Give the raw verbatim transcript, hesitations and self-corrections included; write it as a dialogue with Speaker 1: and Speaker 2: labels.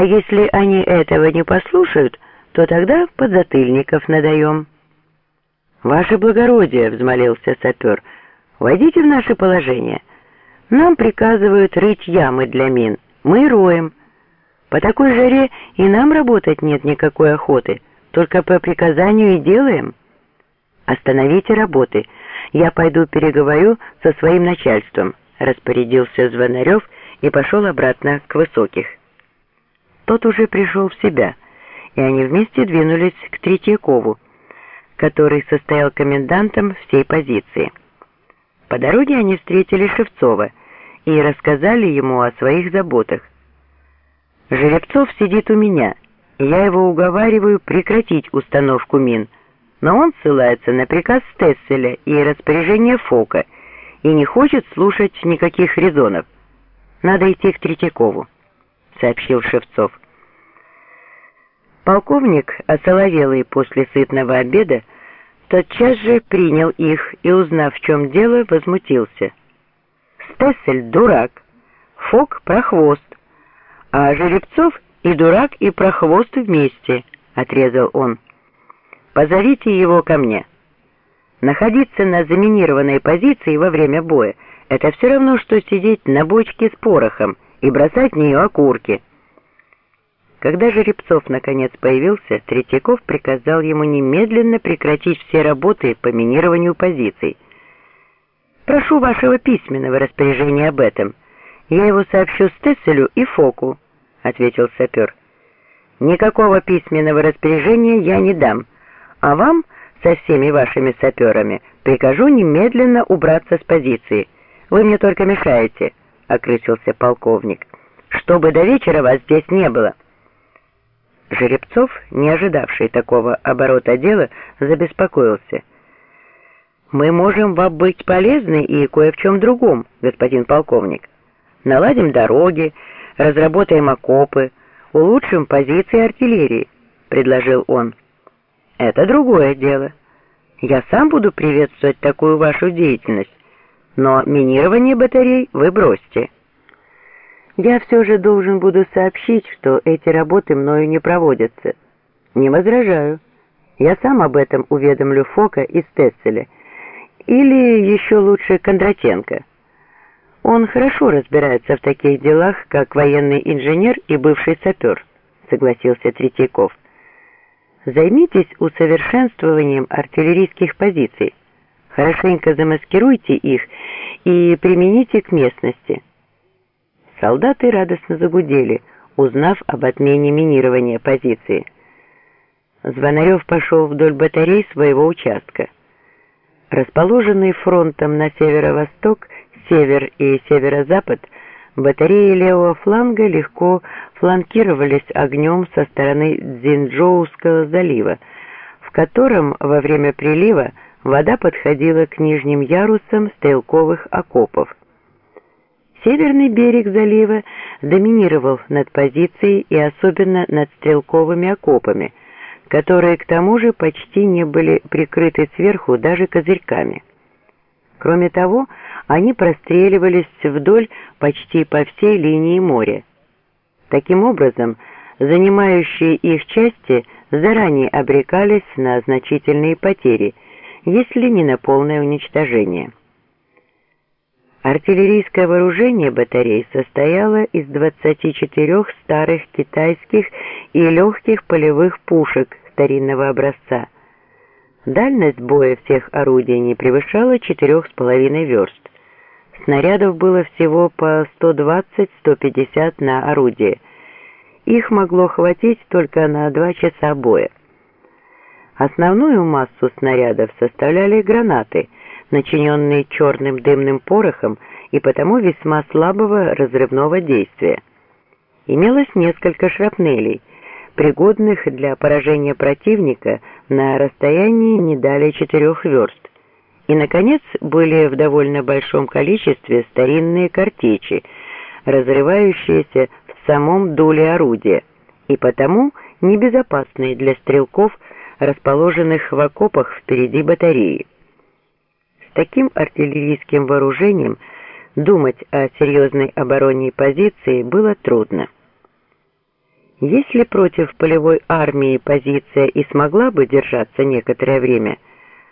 Speaker 1: А если они этого не послушают, то тогда подзатыльников надаем». «Ваше благородие», — взмолился сапер, — «войдите в наше положение. Нам приказывают рыть ямы для мин, мы роем. По такой жаре и нам работать нет никакой охоты, только по приказанию и делаем». «Остановите работы, я пойду переговорю со своим начальством», — распорядился Звонарев и пошел обратно к Высоких. Тот уже пришел в себя, и они вместе двинулись к Третьякову, который состоял комендантом всей позиции. По дороге они встретили Шевцова и рассказали ему о своих заботах. «Жеребцов сидит у меня, и я его уговариваю прекратить установку мин, но он ссылается на приказ Стесселя и распоряжение Фока и не хочет слушать никаких резонов. Надо идти к Третьякову», — сообщил Шевцов. Полковник, осоловелый после сытного обеда, тотчас же принял их и, узнав, в чем дело, возмутился. «Стессель — дурак, Фок — прохвост, а Жеребцов и дурак, и прохвост вместе», — отрезал он. «Позовите его ко мне. Находиться на заминированной позиции во время боя — это все равно, что сидеть на бочке с порохом и бросать в нее окурки». Когда Жеребцов наконец появился, Третьяков приказал ему немедленно прекратить все работы по минированию позиций. «Прошу вашего письменного распоряжения об этом. Я его сообщу Стесселю и Фоку», — ответил сапер. «Никакого письменного распоряжения я не дам, а вам со всеми вашими саперами прикажу немедленно убраться с позиции. Вы мне только мешаете», — окрысился полковник. «Чтобы до вечера вас здесь не было». Жеребцов, не ожидавший такого оборота дела, забеспокоился. «Мы можем вам быть полезны и кое в чем другом, господин полковник. Наладим дороги, разработаем окопы, улучшим позиции артиллерии», — предложил он. «Это другое дело. Я сам буду приветствовать такую вашу деятельность, но минирование батарей вы бросьте. Я все же должен буду сообщить, что эти работы мною не проводятся». «Не возражаю. Я сам об этом уведомлю Фока и Стесселя. Или еще лучше Кондратенко. Он хорошо разбирается в таких делах, как военный инженер и бывший сапер», — согласился Третьяков. «Займитесь усовершенствованием артиллерийских позиций. Хорошенько замаскируйте их и примените к местности». Солдаты радостно загудели, узнав об отмене минирования позиции. Звонарев пошел вдоль батарей своего участка. Расположенный фронтом на северо-восток, север и северо-запад, батареи левого фланга легко фланкировались огнем со стороны Дзинджоуского залива, в котором во время прилива вода подходила к нижним ярусам стрелковых окопов. Северный берег залива доминировал над позицией и особенно над стрелковыми окопами, которые к тому же почти не были прикрыты сверху даже козырьками. Кроме того, они простреливались вдоль почти по всей линии моря. Таким образом, занимающие их части заранее обрекались на значительные потери, если не на полное уничтожение. Артиллерийское вооружение батарей состояло из двадцати четырёх старых китайских и легких полевых пушек старинного образца. Дальность боя всех орудий не превышала четырех с половиной верст. Снарядов было всего по сто двадцать — сто пятьдесят на орудие. Их могло хватить только на два часа боя. Основную массу снарядов составляли гранаты, начиненные черным дымным порохом и потому весьма слабого разрывного действия. Имелось несколько шрапнелей, пригодных для поражения противника на расстоянии не далее четырех верст. И, наконец, были в довольно большом количестве старинные картечи, разрывающиеся в самом дуле орудия, и потому небезопасные для стрелков, расположенных в окопах впереди батареи. С таким артиллерийским вооружением думать о серьезной оборонной позиции было трудно. Если против полевой армии позиция и смогла бы держаться некоторое время,